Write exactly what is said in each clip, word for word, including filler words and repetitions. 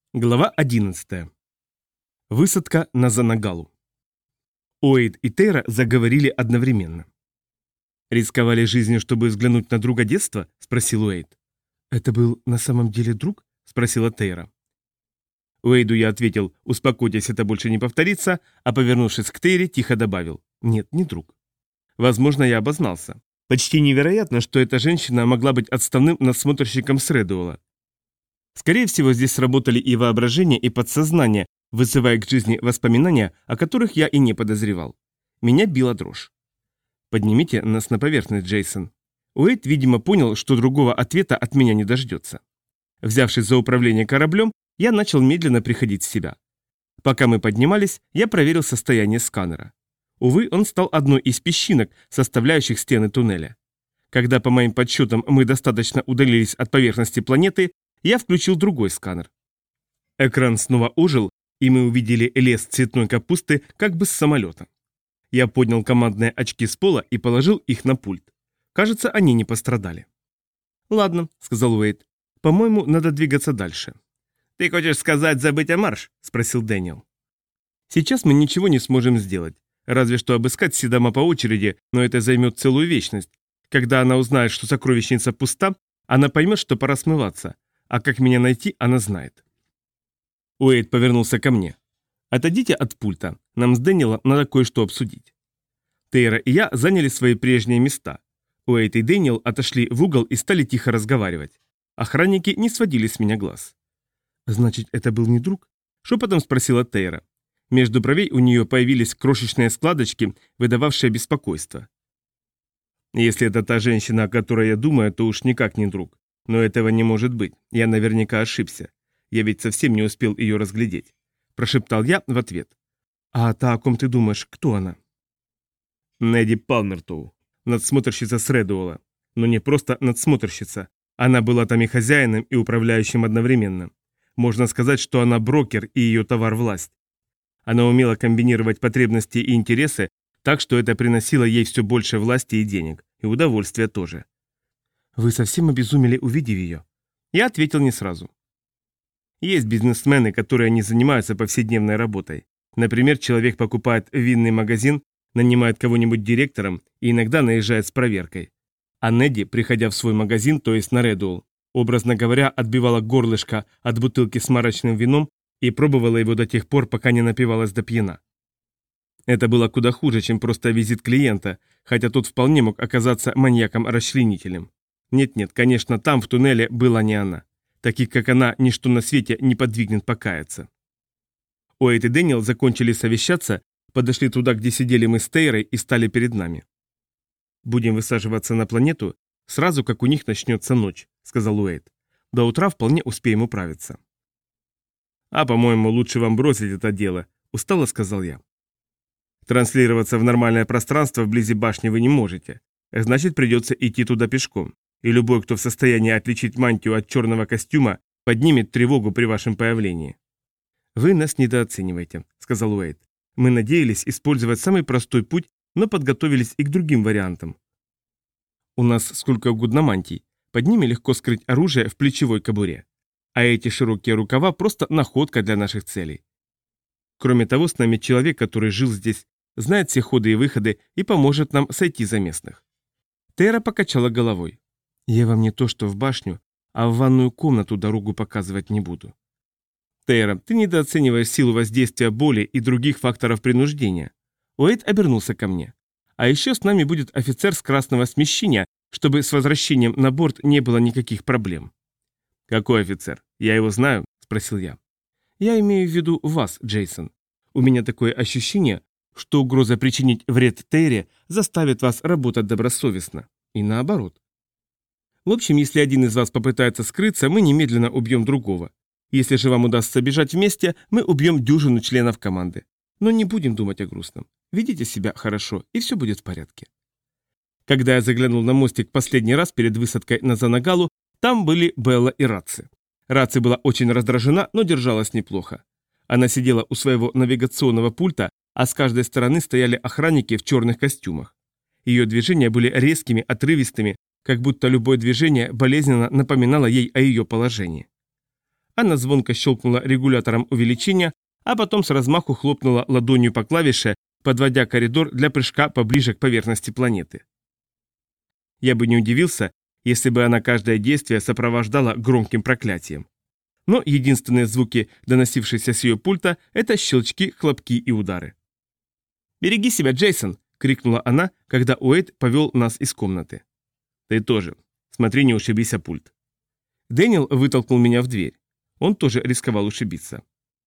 Глава одиннадцатая. Высадка на Занагалу. Уэйд и Тейра заговорили одновременно. «Рисковали жизнью, чтобы взглянуть на друга детства?» – спросил Уэйд. «Это был на самом деле друг?» – спросила Тейра. Уэйду я ответил: «Успокойтесь, это больше не повторится», а повернувшись к Тейре, тихо добавил: «Нет, не друг». Возможно, я обознался. Почти невероятно, что эта женщина могла быть отставным надсмотрщиком с Редуэлла. Скорее всего, здесь сработали и воображение, и подсознание, вызывая к жизни воспоминания, о которых я и не подозревал. Меня била дрожь. «Поднимите нас на поверхность, Джейсон». Уэйд, видимо, понял, что другого ответа от меня не дождется. Взявшись за управление кораблем, я начал медленно приходить в себя. Пока мы поднимались, я проверил состояние сканера. Увы, он стал одной из песчинок, составляющих стены туннеля. Когда, по моим подсчетам, мы достаточно удалились от поверхности планеты, я включил другой сканер. Экран снова ожил, и мы увидели лес цветной капусты как бы с самолета. Я поднял командные очки с пола и положил их на пульт. Кажется, они не пострадали. «Ладно», — сказал Уэйд, — «по-моему, надо двигаться дальше». «Ты хочешь сказать забыть о марш?» — спросил Дэниел. «Сейчас мы ничего не сможем сделать, разве что обыскать все дома по очереди, но это займет целую вечность. Когда она узнает, что сокровищница пуста, она поймет, что пора смываться. А как меня найти, она знает». Уэйд повернулся ко мне. «Отойдите от пульта. Нам с Дэниелом надо кое-что обсудить». Тейра и я заняли свои прежние места. Уэйд и Дэниел отошли в угол и стали тихо разговаривать. Охранники не сводили с меня глаз. «Значит, это был не друг?» – шепотом спросила Тейра. Между бровей у нее появились крошечные складочки, выдававшие беспокойство. «Если это та женщина, о которой я думаю, то уж никак не друг. Но этого не может быть, я наверняка ошибся. Я ведь совсем не успел ее разглядеть», – прошептал я в ответ. «А та, о ком ты думаешь, кто она?» «Неди Палмертоу, надсмотрщица с Редуэлла. Но не просто надсмотрщица. Она была там и хозяином, и управляющим одновременно. Можно сказать, что она брокер и ее товар власть. Она умела комбинировать потребности и интересы так, что это приносило ей все больше власти и денег, и удовольствия тоже». «Вы совсем обезумели, увидев ее?» Я ответил не сразу. Есть бизнесмены, которые не занимаются повседневной работой. Например, человек покупает винный магазин, нанимает кого-нибудь директором и иногда наезжает с проверкой. А Неди, приходя в свой магазин, то есть на Редуэлл, образно говоря, отбивала горлышко от бутылки с марочным вином и пробовала его до тех пор, пока не напивалась до пьяна. Это было куда хуже, чем просто визит клиента, хотя тот вполне мог оказаться маньяком-расчленителем. Нет-нет, конечно, там, в туннеле, была не она. Таких, как она, ничто на свете не подвигнет покаяться. Уэйд и Дэниел закончили совещаться, подошли туда, где сидели мы с Тейрой, и стали перед нами. «Будем высаживаться на планету сразу, как у них начнется ночь», — сказал Уэйд. «До утра вполне успеем управиться». «А, по-моему, лучше вам бросить это дело», — устало сказал я. «Транслироваться в нормальное пространство вблизи башни вы не можете. Значит, придется идти туда пешком. И любой, кто в состоянии отличить мантию от черного костюма, поднимет тревогу при вашем появлении». «Вы нас недооцениваете», — сказал Уэйд. «Мы надеялись использовать самый простой путь, но подготовились и к другим вариантам. У нас сколько угодно мантий. Под ними легко скрыть оружие в плечевой кобуре. А эти широкие рукава просто находка для наших целей. Кроме того, с нами человек, который жил здесь, знает все ходы и выходы и поможет нам сойти за местных». Тейра покачала головой. «Я вам не то что в башню, а в ванную комнату дорогу показывать не буду». «Тейра, ты недооцениваешь силу воздействия боли и других факторов принуждения». Уэйд обернулся ко мне. «А еще с нами будет офицер с красного смещения, чтобы с возвращением на борт не было никаких проблем». «Какой офицер? Я его знаю?» – спросил я. «Я имею в виду вас, Джейсон. У меня такое ощущение, что угроза причинить вред Тейре заставит вас работать добросовестно. И наоборот. В общем, если один из вас попытается скрыться, мы немедленно убьем другого. Если же вам удастся бежать вместе, мы убьем дюжину членов команды. Но не будем думать о грустном. Ведите себя хорошо, и все будет в порядке». Когда я заглянул на мостик последний раз перед высадкой на Занагалу, там были Белла и Раци. Раци была очень раздражена, но держалась неплохо. Она сидела у своего навигационного пульта, а с каждой стороны стояли охранники в черных костюмах. Ее движения были резкими, отрывистыми, как будто любое движение болезненно напоминало ей о ее положении. Она звонко щелкнула регулятором увеличения, а потом с размаху хлопнула ладонью по клавише, подводя коридор для прыжка поближе к поверхности планеты. Я бы не удивился, если бы она каждое действие сопровождала громким проклятием. Но единственные звуки, доносившиеся с ее пульта, это щелчки, хлопки и удары. «Береги себя, Джейсон!» — крикнула она, когда Уэйд повел нас из комнаты. «Ты тоже. Смотри, не ушибись о пульт». Дэниел вытолкнул меня в дверь. Он тоже рисковал ушибиться.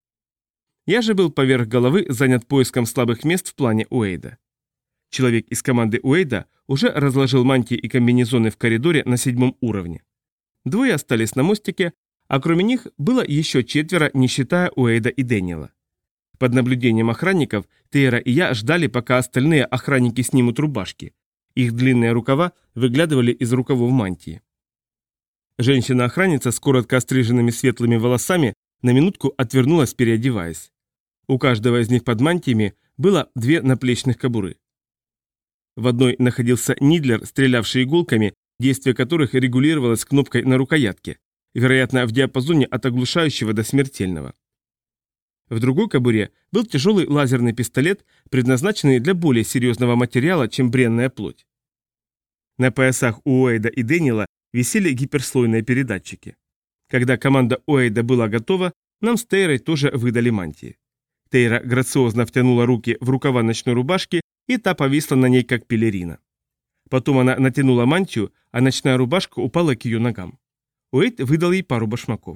Я же был поверх головы занят поиском слабых мест в плане Уэйда. Человек из команды Уэйда уже разложил мантии и комбинезоны в коридоре на седьмом уровне. Двое остались на мостике, а кроме них было еще четверо, не считая Уэйда и Дэниела. Под наблюдением охранников Тейра и я ждали, пока остальные охранники снимут рубашки. Их длинные рукава выглядывали из рукавов мантии. Женщина-охранница с коротко остриженными светлыми волосами на минутку отвернулась, переодеваясь. У каждого из них под мантиями было две наплечных кобуры. В одной находился нидлер, стрелявший иголками, действие которых регулировалось кнопкой на рукоятке, вероятно, в диапазоне от оглушающего до смертельного. В другой кобуре был тяжелый лазерный пистолет, предназначенный для более серьезного материала, чем бренная плоть. На поясах у Уэйда и Дэниела висели гиперслойные передатчики. Когда команда Уэйда была готова, нам с Тейрой тоже выдали мантии. Тейра грациозно втянула руки в рукава ночной рубашки, и та повисла на ней, как пелерина. Потом она натянула мантию, а ночная рубашка упала к ее ногам. Уэйд выдал ей пару башмаков.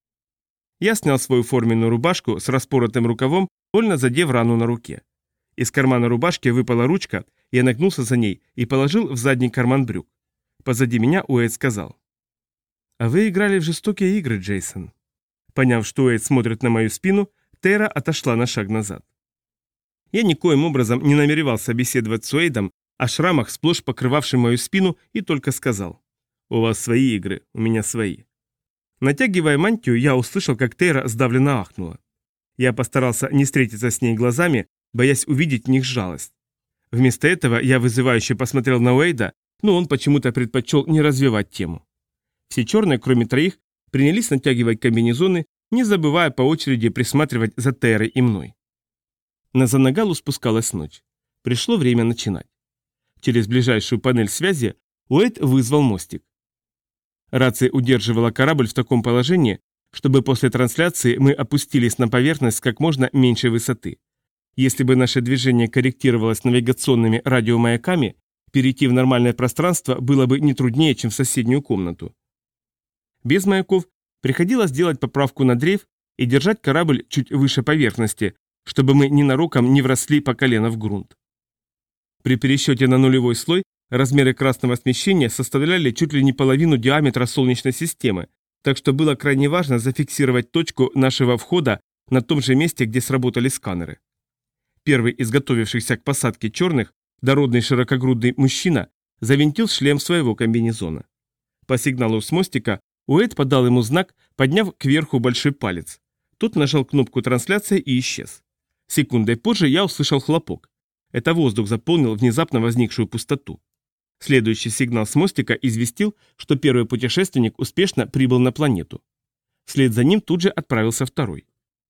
Я снял свою форменную рубашку с распоротым рукавом, больно задев рану на руке. Из кармана рубашки выпала ручка, я нагнулся за ней и положил в задний карман брюк. Позади меня Уэйд сказал: «А вы играли в жестокие игры, Джейсон». Поняв, что Уэйд смотрит на мою спину, Тейра отошла на шаг назад. Я никоим образом не намеревался беседовать с Уэйдом о шрамах, сплошь покрывавших мою спину, и только сказал: «У вас свои игры, у меня свои». Натягивая мантию, я услышал, как Тейра сдавленно ахнула. Я постарался не встретиться с ней глазами, боясь увидеть в них жалость. Вместо этого я вызывающе посмотрел на Уэйда, но он почему-то предпочел не развивать тему. Все черные, кроме троих, принялись натягивать комбинезоны, не забывая по очереди присматривать за Тейрой и мной. На Занагалу спускалась ночь. Пришло время начинать. Через ближайшую панель связи Уэйд вызвал мостик. Рация удерживала корабль в таком положении, чтобы после трансляции мы опустились на поверхность с как можно меньшей высоты. Если бы наше движение корректировалось навигационными радиомаяками, перейти в нормальное пространство было бы не труднее, чем в соседнюю комнату. Без маяков приходилось делать поправку на дрейф и держать корабль чуть выше поверхности, чтобы мы ненароком не вросли по колено в грунт. При пересчете на нулевой слой размеры красного смещения составляли чуть ли не половину диаметра Солнечной системы, так что было крайне важно зафиксировать точку нашего входа на том же месте, где сработали сканеры. Первый из готовившихся к посадке черных, дородный широкогрудный мужчина, завинтил шлем своего комбинезона. По сигналу с мостика Уэйд подал ему знак, подняв кверху большой палец. Тот нажал кнопку трансляции и исчез. Секундой позже я услышал хлопок. Это воздух заполнил внезапно возникшую пустоту. Следующий сигнал с мостика известил, что первый путешественник успешно прибыл на планету. Вслед за ним тут же отправился второй.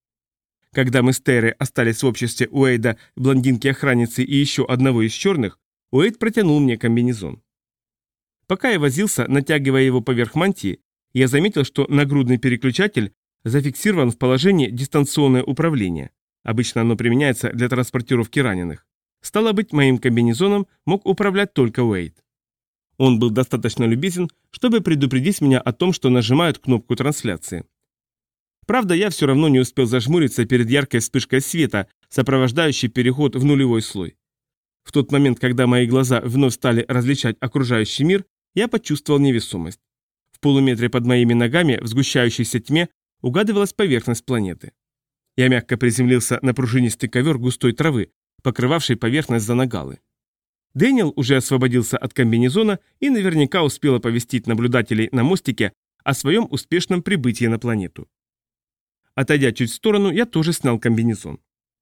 Когда мы с Тейрой остались в обществе Уэйда, блондинки-охранницы и еще одного из черных, Уэйд протянул мне комбинезон. Пока я возился, натягивая его поверх мантии, я заметил, что нагрудный переключатель зафиксирован в положении дистанционное управление. Обычно оно применяется для транспортировки раненых. Стало быть, моим комбинезоном мог управлять только Уэйд. Он был достаточно любезен, чтобы предупредить меня о том, что нажимают кнопку трансляции. Правда, я все равно не успел зажмуриться перед яркой вспышкой света, сопровождающей переход в нулевой слой. В тот момент, когда мои глаза вновь стали различать окружающий мир, я почувствовал невесомость. В полуметре под моими ногами в сгущающейся тьме угадывалась поверхность планеты. Я мягко приземлился на пружинистый ковер густой травы, покрывавший поверхность Занагалы. Дэниел уже освободился от комбинезона и наверняка успел оповестить наблюдателей на мостике о своем успешном прибытии на планету. Отойдя чуть в сторону, я тоже снял комбинезон.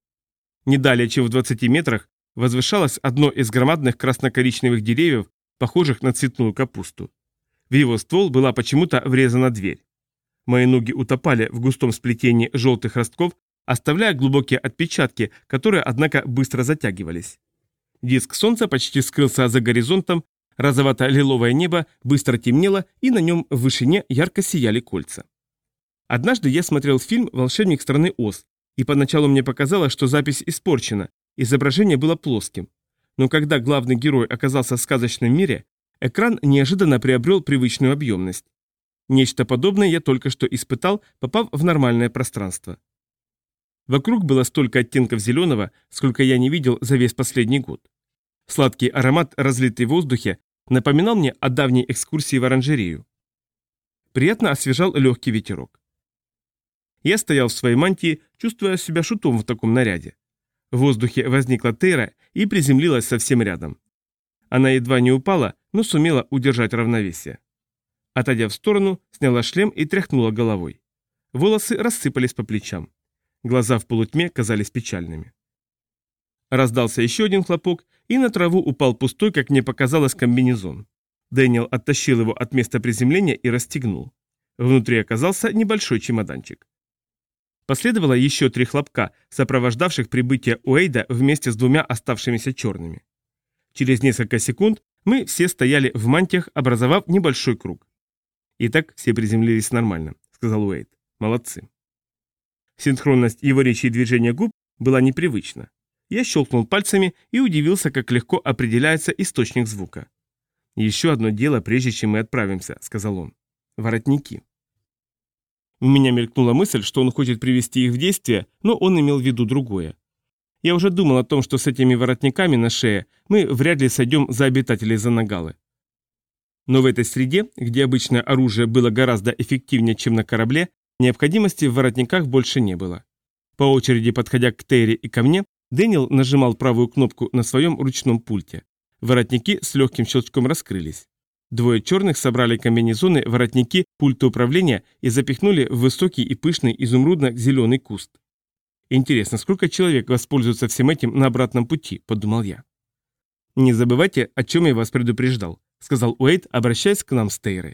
Не далее, чем в двадцати метрах, возвышалось одно из громадных красно-коричневых деревьев, похожих на цветную капусту. В его ствол была почему-то врезана дверь. Мои ноги утопали в густом сплетении желтых ростков, оставляя глубокие отпечатки, которые, однако, быстро затягивались. Диск солнца почти скрылся за горизонтом, розовато-лиловое небо быстро темнело, и на нем в вышине ярко сияли кольца. Однажды я смотрел фильм «Волшебник страны Оз», и поначалу мне показалось, что запись испорчена, изображение было плоским. Но когда главный герой оказался в сказочном мире, экран неожиданно приобрел привычную объемность. Нечто подобное я только что испытал, попав в нормальное пространство. Вокруг было столько оттенков зеленого, сколько я не видел за весь последний год. Сладкий аромат, разлитый в воздухе, напоминал мне о давней экскурсии в оранжерею. Приятно освежал легкий ветерок. Я стоял в своей мантии, чувствуя себя шутом в таком наряде. В воздухе возникла Тейра и приземлилась совсем рядом. Она едва не упала, но сумела удержать равновесие. Отойдя в сторону, сняла шлем и тряхнула головой. Волосы рассыпались по плечам. Глаза в полутьме казались печальными. Раздался еще один хлопок, и на траву упал пустой, как мне показалось, комбинезон. Дэниел оттащил его от места приземления и расстегнул. Внутри оказался небольшой чемоданчик. Последовало еще три хлопка, сопровождавших прибытие Уэйда вместе с двумя оставшимися черными. Через несколько секунд мы все стояли в мантиях, образовав небольшой круг. «Итак, все приземлились нормально», — сказал Уэйд. «Молодцы». Синхронность его речи и движения губ была непривычна. Я щелкнул пальцами и удивился, как легко определяется источник звука. «Еще одно дело, прежде чем мы отправимся», — сказал он. «Воротники». У меня мелькнула мысль, что он хочет привести их в действие, но он имел в виду другое. Я уже думал о том, что с этими воротниками на шее мы вряд ли сойдем за обитателей Занагалы. Но в этой среде, где обычное оружие было гораздо эффективнее, чем на корабле, необходимости в воротниках больше не было. По очереди подходя к Тейре и ко мне, Дэниел нажимал правую кнопку на своем ручном пульте. Воротники с легким щелчком раскрылись. Двое черных собрали комбинезоны, воротники, пульты управления и запихнули в высокий и пышный изумрудно-зеленый куст. «Интересно, сколько человек воспользуются всем этим на обратном пути?» – подумал я. «Не забывайте, о чем я вас предупреждал», – сказал Уэйд, обращаясь к нам с Тейрой.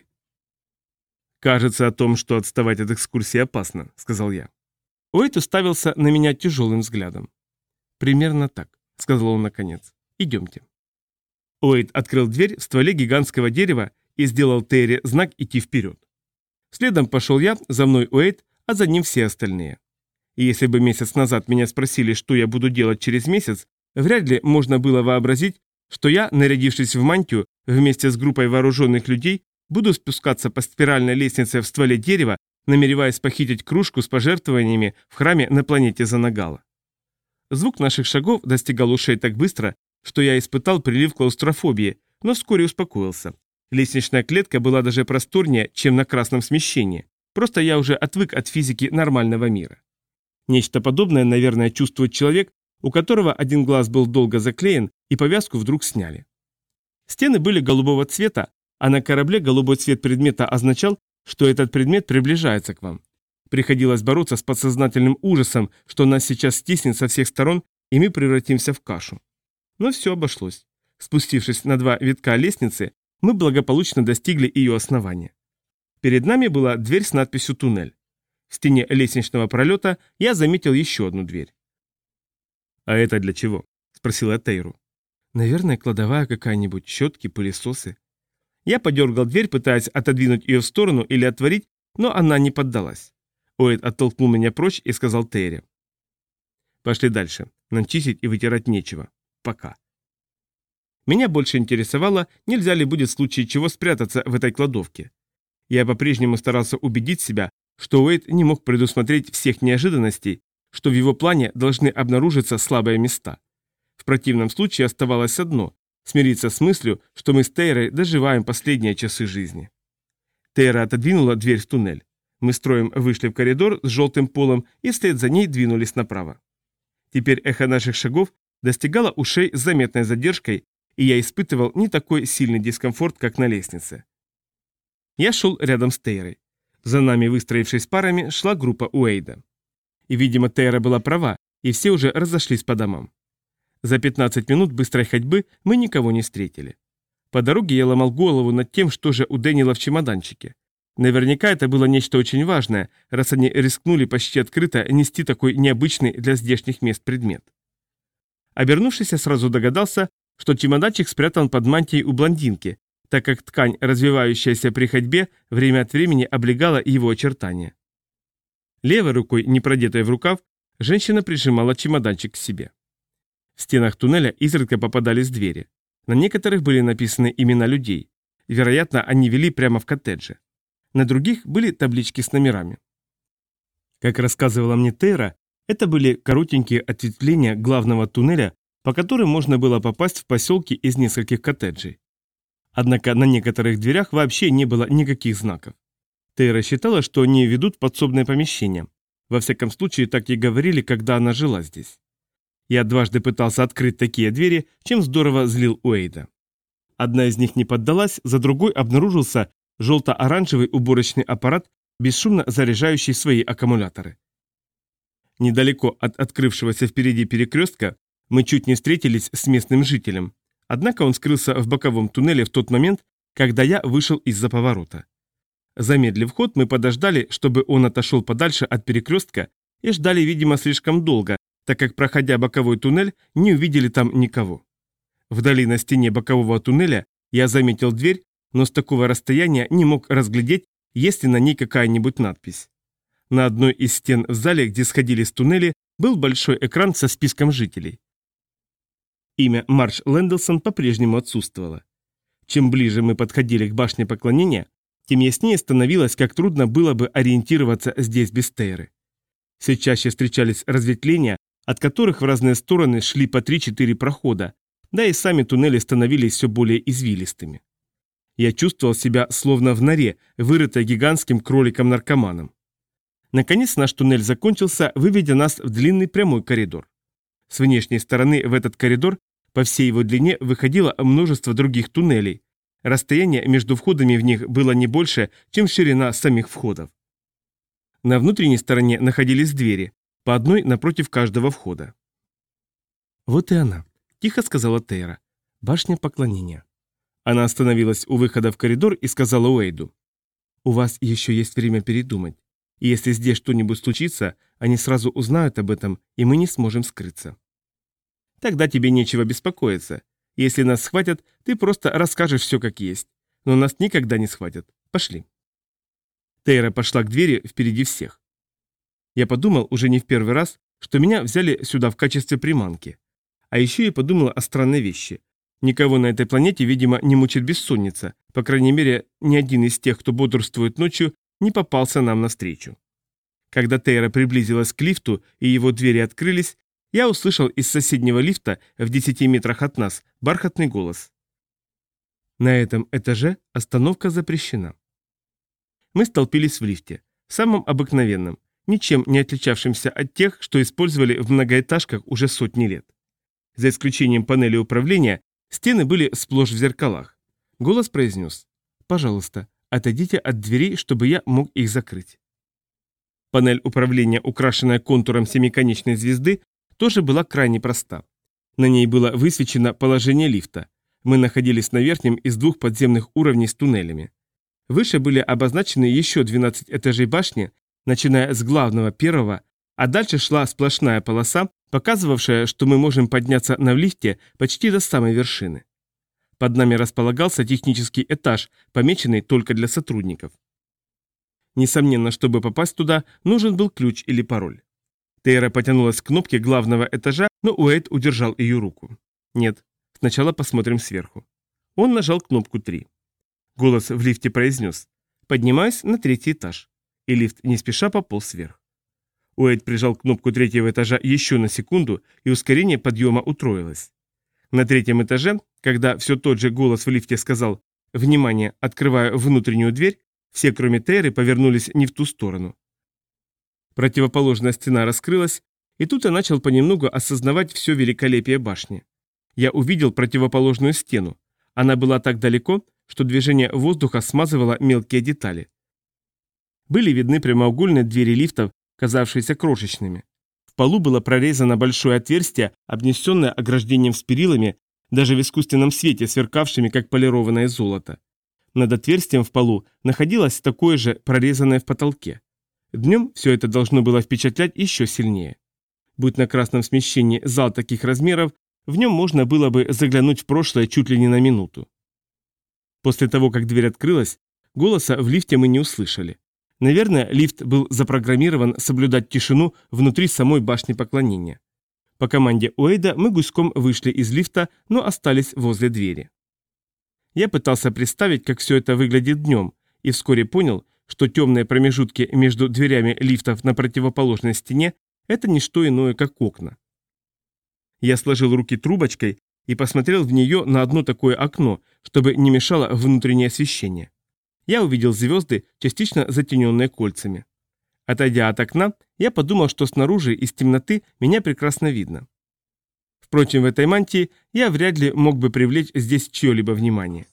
«Кажется, о том, что отставать от экскурсии опасно», – сказал я. Уэйд уставился на меня тяжелым взглядом. «Примерно так», — сказал он наконец. «Идемте». Уэйд открыл дверь в стволе гигантского дерева и сделал Тейре знак идти вперед. Следом пошел я, за мной Уэйд, а за ним все остальные. И если бы месяц назад меня спросили, что я буду делать через месяц, вряд ли можно было вообразить, что я, нарядившись в мантию, вместе с группой вооруженных людей, буду спускаться по спиральной лестнице в стволе дерева, намереваясь похитить кружку с пожертвованиями в храме на планете Занагала. Звук наших шагов достигал ушей так быстро, что я испытал прилив клаустрофобии, но вскоре успокоился. Лестничная клетка была даже просторнее, чем на красном смещении, просто я уже отвык от физики нормального мира. Нечто подобное, наверное, чувствует человек, у которого один глаз был долго заклеен и повязку вдруг сняли. Стены были голубого цвета, а на корабле голубой цвет предмета означал, что этот предмет приближается к вам. Приходилось бороться с подсознательным ужасом, что нас сейчас стиснет со всех сторон, и мы превратимся в кашу. Но все обошлось. Спустившись на два витка лестницы, мы благополучно достигли ее основания. Перед нами была дверь с надписью «Туннель». В стене лестничного пролета я заметил еще одну дверь. «А это для чего?» – спросил я Тейру. «Наверное, кладовая какая-нибудь, щетки, пылесосы». Я подергал дверь, пытаясь отодвинуть ее в сторону или отворить, но она не поддалась. Уэйд оттолкнул меня прочь и сказал Тейре: «Пошли дальше. Нам чистить и вытирать нечего. Пока». Меня больше интересовало, нельзя ли будет в случае чего спрятаться в этой кладовке. Я по-прежнему старался убедить себя, что Уэйд не мог предусмотреть всех неожиданностей, что в его плане должны обнаружиться слабые места. В противном случае оставалось одно – смириться с мыслью, что мы с Тейрой доживаем последние часы жизни. Тейра отодвинула дверь в туннель. Мы строем вышли в коридор с желтым полом и вслед за ней двинулись направо. Теперь эхо наших шагов достигало ушей с заметной задержкой, и я испытывал не такой сильный дискомфорт, как на лестнице. Я шел рядом с Тейрой. За нами, выстроившись парами, шла группа Уэйда. И, видимо, Тейра была права, и все уже разошлись по домам. За пятнадцать минут быстрой ходьбы мы никого не встретили. По дороге я ломал голову над тем, что же у Дэниела в чемоданчике. Наверняка это было нечто очень важное, раз они рискнули почти открыто нести такой необычный для здешних мест предмет. Обернувшись, я сразу догадался, что чемоданчик спрятан под мантией у блондинки, так как ткань, развивающаяся при ходьбе, время от времени облегала его очертания. Левой рукой, не продетой в рукав, женщина прижимала чемоданчик к себе. В стенах туннеля изредка попадались двери. На некоторых были написаны имена людей. Вероятно, они вели прямо в коттедже. На других были таблички с номерами. Как рассказывала мне Тейра, это были коротенькие ответвления главного туннеля, по которым можно было попасть в поселки из нескольких коттеджей. Однако на некоторых дверях вообще не было никаких знаков. Тейра считала, что они ведут в подсобное помещение. Во всяком случае, так ей говорили, когда она жила здесь. Я дважды пытался открыть такие двери, чем здорово злил Уэйда. Одна из них не поддалась, за другой обнаружился желто-оранжевый уборочный аппарат, бесшумно заряжающий свои аккумуляторы. Недалеко от открывшегося впереди перекрестка мы чуть не встретились с местным жителем, однако он скрылся в боковом туннеле в тот момент, когда я вышел из-за поворота. Замедлив ход, мы подождали, чтобы он отошел подальше от перекрестка, и ждали, видимо, слишком долго, так как, проходя боковой туннель, не увидели там никого. Вдали на стене бокового туннеля я заметил дверь, но с такого расстояния не мог разглядеть, есть ли на ней какая-нибудь надпись. На одной из стен в зале, где сходились туннели, был большой экран со списком жителей. Имя Марш Лэнделсон по-прежнему отсутствовало. Чем ближе мы подходили к башне поклонения, тем яснее становилось, как трудно было бы ориентироваться здесь без Тейры. Все чаще встречались разветвления, от которых в разные стороны шли по три-четыре прохода, да и сами туннели становились все более извилистыми. Я чувствовал себя словно в норе, вырытой гигантским кроликом-наркоманом. Наконец наш туннель закончился, выведя нас в длинный прямой коридор. С внешней стороны в этот коридор по всей его длине выходило множество других туннелей. Расстояние между входами в них было не больше, чем ширина самих входов. На внутренней стороне находились двери, по одной напротив каждого входа. «Вот и она», – тихо сказала Тейра. «Башня поклонения». Она остановилась у выхода в коридор и сказала Уэйду: «У вас еще есть время передумать. И если здесь что-нибудь случится, они сразу узнают об этом, и мы не сможем скрыться». «Тогда тебе нечего беспокоиться. Если нас схватят, ты просто расскажешь все как есть. Но нас никогда не схватят. Пошли». Тейра пошла к двери впереди всех. Я подумал уже не в первый раз, что меня взяли сюда в качестве приманки. А еще я подумал о странной вещи. Никого на этой планете, видимо, не мучит бессонница. По крайней мере, ни один из тех, кто бодрствует ночью, не попался нам навстречу. Когда Тейра приблизилась к лифту и его двери открылись, я услышал из соседнего лифта в десяти метрах от нас бархатный голос. «На этом этаже остановка запрещена». Мы столпились в лифте, самом обыкновенном, ничем не отличавшимся от тех, что использовали в многоэтажках уже сотни лет. За исключением панели управления, стены были сплошь в зеркалах. Голос произнес: «Пожалуйста, отойдите от дверей, чтобы я мог их закрыть». Панель управления, украшенная контуром семиконечной звезды, тоже была крайне проста. На ней было высвечено положение лифта. Мы находились на верхнем из двух подземных уровней с туннелями. Выше были обозначены еще двенадцать этажей башни, начиная с главного первого, а дальше шла сплошная полоса, показывавшая, что мы можем подняться на лифте почти до самой вершины. Под нами располагался технический этаж, помеченный только для сотрудников. Несомненно, чтобы попасть туда, нужен был ключ или пароль. Тейра потянулась к кнопке главного этажа, но Уэйд удержал ее руку. «Нет, сначала посмотрим сверху». Он нажал кнопку три. Голос в лифте произнес: «Поднимаюсь на третий этаж». И лифт не спеша пополз вверх. Уэйд прижал кнопку третьего этажа еще на секунду, и ускорение подъема утроилось. На третьем этаже, когда все тот же голос в лифте сказал «Внимание, открываю внутреннюю дверь», все, кроме Тейры, повернулись не в ту сторону. Противоположная стена раскрылась, и тут я начал понемногу осознавать все великолепие башни. Я увидел противоположную стену. Она была так далеко, что движение воздуха смазывало мелкие детали. Были видны прямоугольные двери лифтов, казавшиеся крошечными. В полу было прорезано большое отверстие, обнесенное ограждением с перилами, даже в искусственном свете, сверкавшими, как полированное золото. Над отверстием в полу находилось такое же, прорезанное в потолке. Днем все это должно было впечатлять еще сильнее. Будь на красном смещении зал таких размеров, в нем можно было бы заглянуть в прошлое чуть ли не на минуту. После того, как дверь открылась, голоса в лифте мы не услышали. Наверное, лифт был запрограммирован соблюдать тишину внутри самой башни поклонения. По команде Уэйда мы гуськом вышли из лифта, но остались возле двери. Я пытался представить, как все это выглядит днем, и вскоре понял, что темные промежутки между дверями лифтов на противоположной стене – это не что иное, как окна. Я сложил руки трубочкой и посмотрел в нее на одно такое окно, чтобы не мешало внутреннее освещение. Я увидел звезды, частично затененные кольцами. Отойдя от окна, я подумал, что снаружи из темноты меня прекрасно видно. Впрочем, в этой мантии я вряд ли мог бы привлечь здесь чье-либо внимание.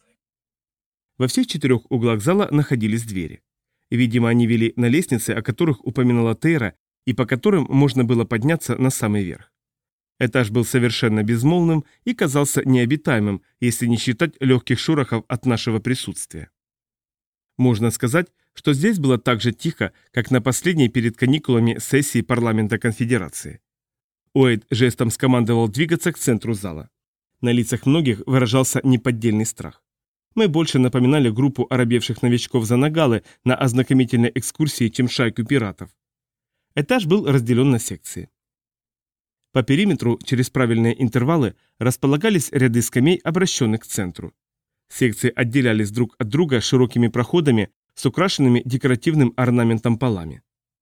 Во всех четырех углах зала находились двери. Видимо, они вели на лестницы, о которых упоминала Тейра, и по которым можно было подняться на самый верх. Этаж был совершенно безмолвным и казался необитаемым, если не считать легких шорохов от нашего присутствия. Можно сказать, что здесь было так же тихо, как на последней перед каникулами сессии парламента конфедерации. Уэйд жестом скомандовал двигаться к центру зала. На лицах многих выражался неподдельный страх. Мы больше напоминали группу оробевших новичков Занагалы на ознакомительной экскурсии, чем шайку пиратов. Этаж был разделен на секции. По периметру, через правильные интервалы, располагались ряды скамей, обращенных к центру. Секции отделялись друг от друга широкими проходами с украшенными декоративным орнаментом полами.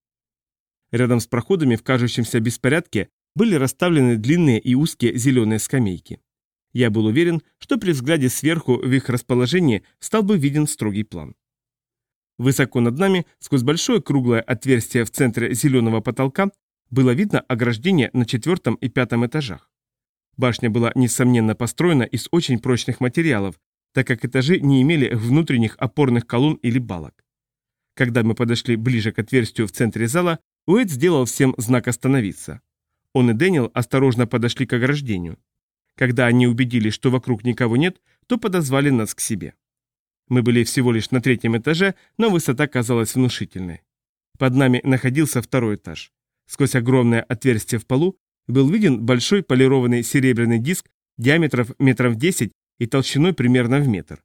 Рядом с проходами в кажущемся беспорядке были расставлены длинные и узкие зеленые скамейки. Я был уверен, что при взгляде сверху в их расположении стал бы виден строгий план. Высоко над нами, сквозь большое круглое отверстие в центре зеленого потолка, было видно ограждение на четвертом и пятом этажах. Башня была, несомненно, построена из очень прочных материалов, так как этажи не имели внутренних опорных колонн или балок. Когда мы подошли ближе к отверстию в центре зала, Уэйд сделал всем знак «Остановиться». Он и Дэниел осторожно подошли к ограждению. Когда они убедились, что вокруг никого нет, то подозвали нас к себе. Мы были всего лишь на третьем этаже, но высота казалась внушительной. Под нами находился второй этаж. Сквозь огромное отверстие в полу был виден большой полированный серебряный диск диаметром метров десять и толщиной примерно в метр.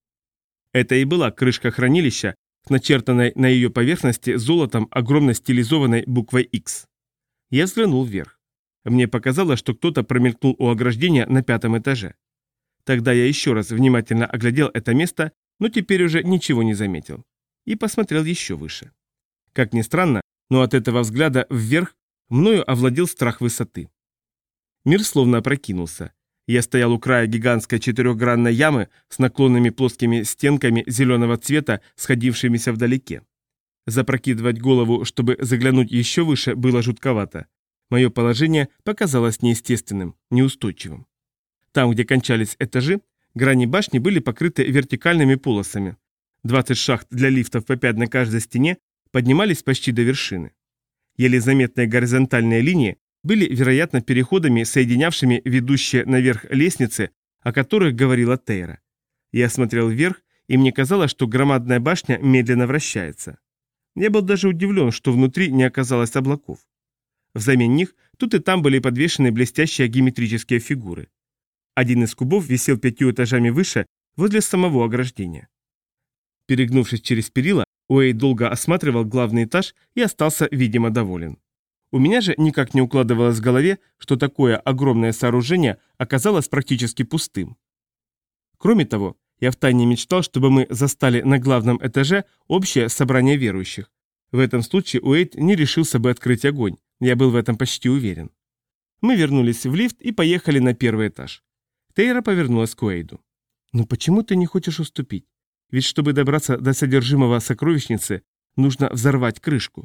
Это и была крышка хранилища, с начертанной на ее поверхности золотом огромной стилизованной буквой X. Я взглянул вверх. Мне показалось, что кто-то промелькнул у ограждения на пятом этаже. Тогда я еще раз внимательно оглядел это место, но теперь уже ничего не заметил. И посмотрел еще выше. Как ни странно, но от этого взгляда вверх мною овладел страх высоты. Мир словно опрокинулся. Я стоял у края гигантской четырехгранной ямы с наклонными плоскими стенками зеленого цвета, сходившимися вдалеке. Запрокидывать голову, чтобы заглянуть еще выше, было жутковато. Мое положение показалось неестественным, неустойчивым. Там, где кончались этажи, грани башни были покрыты вертикальными полосами. двадцать шахт для лифтов по пять на каждой стене поднимались почти до вершины. Еле заметные горизонтальные линии были, вероятно, переходами, соединявшими ведущие наверх лестницы, о которых говорила Тейра. Я смотрел вверх, и мне казалось, что громадная башня медленно вращается. Я был даже удивлен, что внутри не оказалось облаков. Взамен них тут и там были подвешены блестящие геометрические фигуры. Один из кубов висел пятью этажами выше, возле самого ограждения. Перегнувшись через перила, Уэйд долго осматривал главный этаж и остался, видимо, доволен. У меня же никак не укладывалось в голове, что такое огромное сооружение оказалось практически пустым. Кроме того, я втайне мечтал, чтобы мы застали на главном этаже общее собрание верующих. В этом случае Уэйд не решился бы открыть огонь, я был в этом почти уверен. Мы вернулись в лифт и поехали на первый этаж. Тейра повернулась к Уэйду. «Ну почему ты не хочешь уступить? Ведь чтобы добраться до содержимого сокровищницы, нужно взорвать крышку.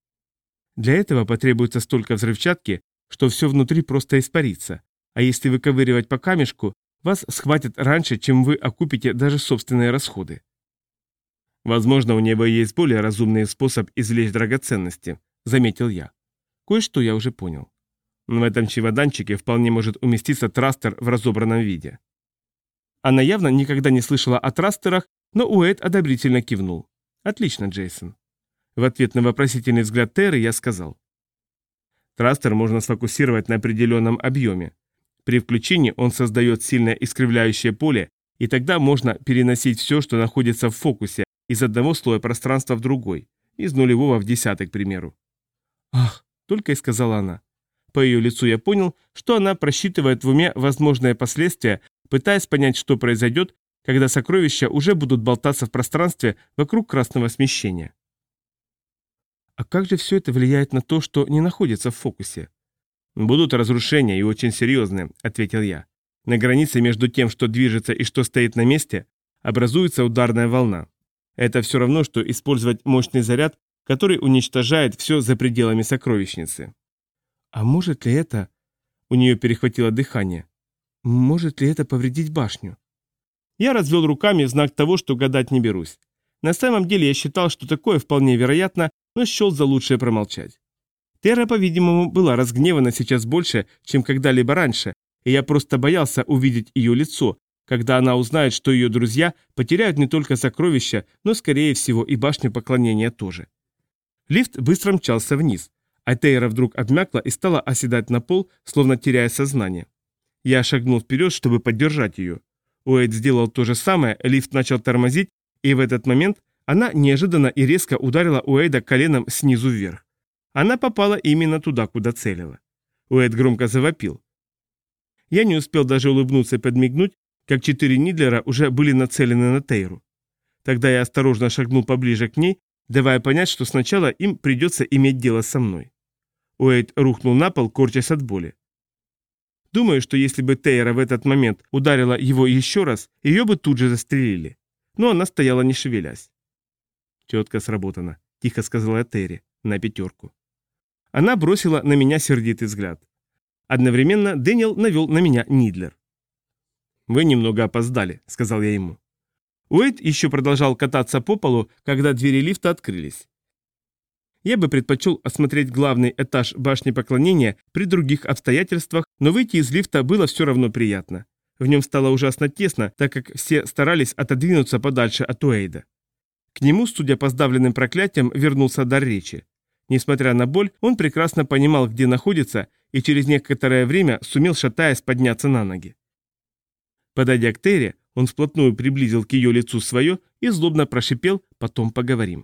Для этого потребуется столько взрывчатки, что все внутри просто испарится, а если выковыривать по камешку, вас схватят раньше, чем вы окупите даже собственные расходы». «Возможно, у него есть более разумный способ извлечь драгоценности», — заметил я. Кое-что я уже понял. В этом чемоданчике вполне может уместиться трастер в разобранном виде. Она явно никогда не слышала о трастерах, Но Уэйд одобрительно кивнул. «Отлично, Джейсон». В ответ на вопросительный взгляд Терры я сказал. Трастер можно сфокусировать на определенном объеме. При включении он создает сильное искривляющее поле, и тогда можно переносить все, что находится в фокусе, из одного слоя пространства в другой, из нулевого в десятый, к примеру. «Ах», — только и сказала она. По ее лицу я понял, что она просчитывает в уме возможные последствия, пытаясь понять, что произойдет, когда сокровища уже будут болтаться в пространстве вокруг красного смещения. А как же все это влияет на то, что не находится в фокусе? «Будут разрушения и очень серьезные», — ответил я. «На границе между тем, что движется и что стоит на месте, образуется ударная волна. Это все равно, что использовать мощный заряд, который уничтожает все за пределами сокровищницы». «А может ли это...» У нее перехватило дыхание. «Может ли это повредить башню?» Я развел руками в знак того, что гадать не берусь. На самом деле я считал, что такое вполне вероятно, но счел за лучшее промолчать. Терра, по-видимому, была разгневана сейчас больше, чем когда-либо раньше, и я просто боялся увидеть ее лицо, когда она узнает, что ее друзья потеряют не только сокровища, но, скорее всего, и башню поклонения тоже. Лифт быстро мчался вниз, а Терра вдруг обмякла и стала оседать на пол, словно теряя сознание. Я шагнул вперед, чтобы поддержать ее. Уэйд сделал то же самое, лифт начал тормозить, и в этот момент она неожиданно и резко ударила Уэйда коленом снизу вверх. Она попала именно туда, куда целила. Уэйд громко завопил. Я не успел даже улыбнуться и подмигнуть, как четыре Нидлера уже были нацелены на Тейру. Тогда я осторожно шагнул поближе к ней, давая понять, что сначала им придется иметь дело со мной. Уэйд рухнул на пол, корчась от боли. Думаю, что если бы Тейра в этот момент ударила его еще раз, ее бы тут же застрелили. Но она стояла не шевелясь. «Четко сработано», — тихо сказала я Терри, на пятерку. Она бросила на меня сердитый взгляд. Одновременно Дэниел навел на меня Нидлер. «Вы немного опоздали», — сказал я ему. Уэйд еще продолжал кататься по полу, когда двери лифта открылись. Я бы предпочел осмотреть главный этаж башни поклонения при других обстоятельствах, но выйти из лифта было все равно приятно. В нем стало ужасно тесно, так как все старались отодвинуться подальше от Уэйда. К нему, судя по сдавленным проклятиям, вернулся дар речи. Несмотря на боль, он прекрасно понимал, где находится, и через некоторое время сумел, шатаясь, подняться на ноги. Подойдя к Терри, он вплотную приблизил к ее лицу свое и злобно прошипел: «Потом поговорим».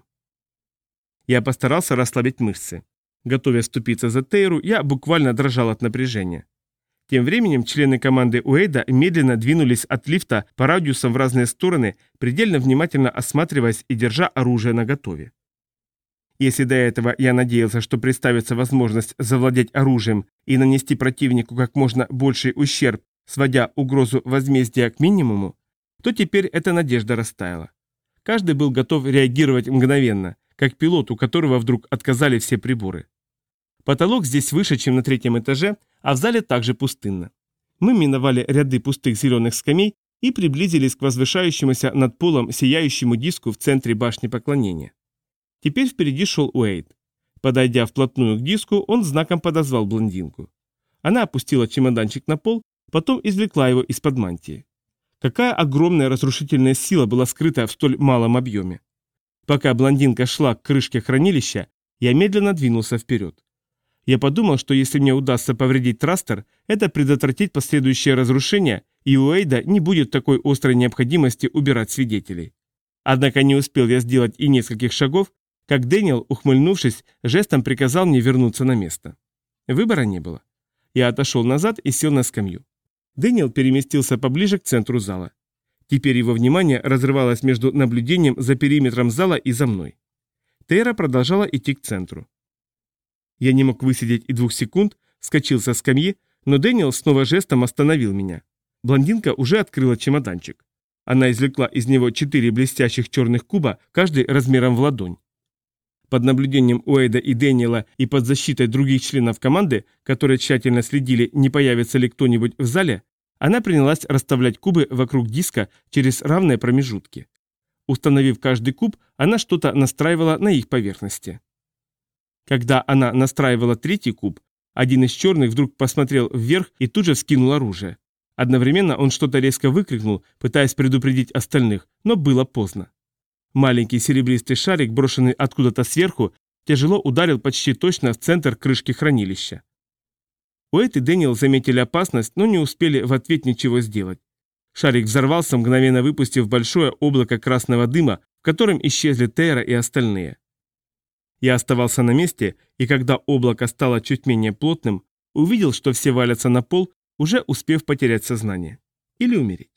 Я постарался расслабить мышцы. Готовя вступиться за Тейру, я буквально дрожал от напряжения. Тем временем члены команды Уэйда медленно двинулись от лифта по радиусам в разные стороны, предельно внимательно осматриваясь и держа оружие наготове. Если до этого я надеялся, что представится возможность завладеть оружием и нанести противнику как можно больший ущерб, сводя угрозу возмездия к минимуму, то теперь эта надежда растаяла. Каждый был готов реагировать мгновенно, как пилот, у которого вдруг отказали все приборы. Потолок здесь выше, чем на третьем этаже, а в зале также пустынно. Мы миновали ряды пустых зеленых скамей и приблизились к возвышающемуся над полом сияющему диску в центре башни поклонения. Теперь впереди шел Уэйд. Подойдя вплотную к диску, он знаком подозвал блондинку. Она опустила чемоданчик на пол, потом извлекла его из-под мантии. Какая огромная разрушительная сила была скрыта в столь малом объеме. Пока блондинка шла к крышке хранилища, я медленно двинулся вперед. Я подумал, что если мне удастся повредить Трастер, это предотвратит последующее разрушение, и у Уэйда не будет такой острой необходимости убирать свидетелей. Однако не успел я сделать и нескольких шагов, как Дэниел, ухмыльнувшись, жестом приказал мне вернуться на место. Выбора не было. Я отошел назад и сел на скамью. Дэниел переместился поближе к центру зала. Теперь его внимание разрывалось между наблюдением за периметром зала и за мной. Тейра продолжала идти к центру. Я не мог высидеть и двух секунд, вскочил со скамьи, но Дэниел снова жестом остановил меня. Блондинка уже открыла чемоданчик. Она извлекла из него четыре блестящих черных куба, каждый размером в ладонь. Под наблюдением Уэйда и Дэниела и под защитой других членов команды, которые тщательно следили, не появится ли кто-нибудь в зале, она принялась расставлять кубы вокруг диска через равные промежутки. Установив каждый куб, она что-то настраивала на их поверхности. Когда она настраивала третий куб, один из черных вдруг посмотрел вверх и тут же вскинул оружие. Одновременно он что-то резко выкрикнул, пытаясь предупредить остальных, но было поздно. Маленький серебристый шарик, брошенный откуда-то сверху, тяжело ударил почти точно в центр крышки хранилища. Уэйд и Дэниел заметили опасность, но не успели в ответ ничего сделать. Шарик взорвался, мгновенно выпустив большое облако красного дыма, в котором исчезли Тейра и остальные. Я оставался на месте, и когда облако стало чуть менее плотным, увидел, что все валятся на пол, уже успев потерять сознание. Или умереть.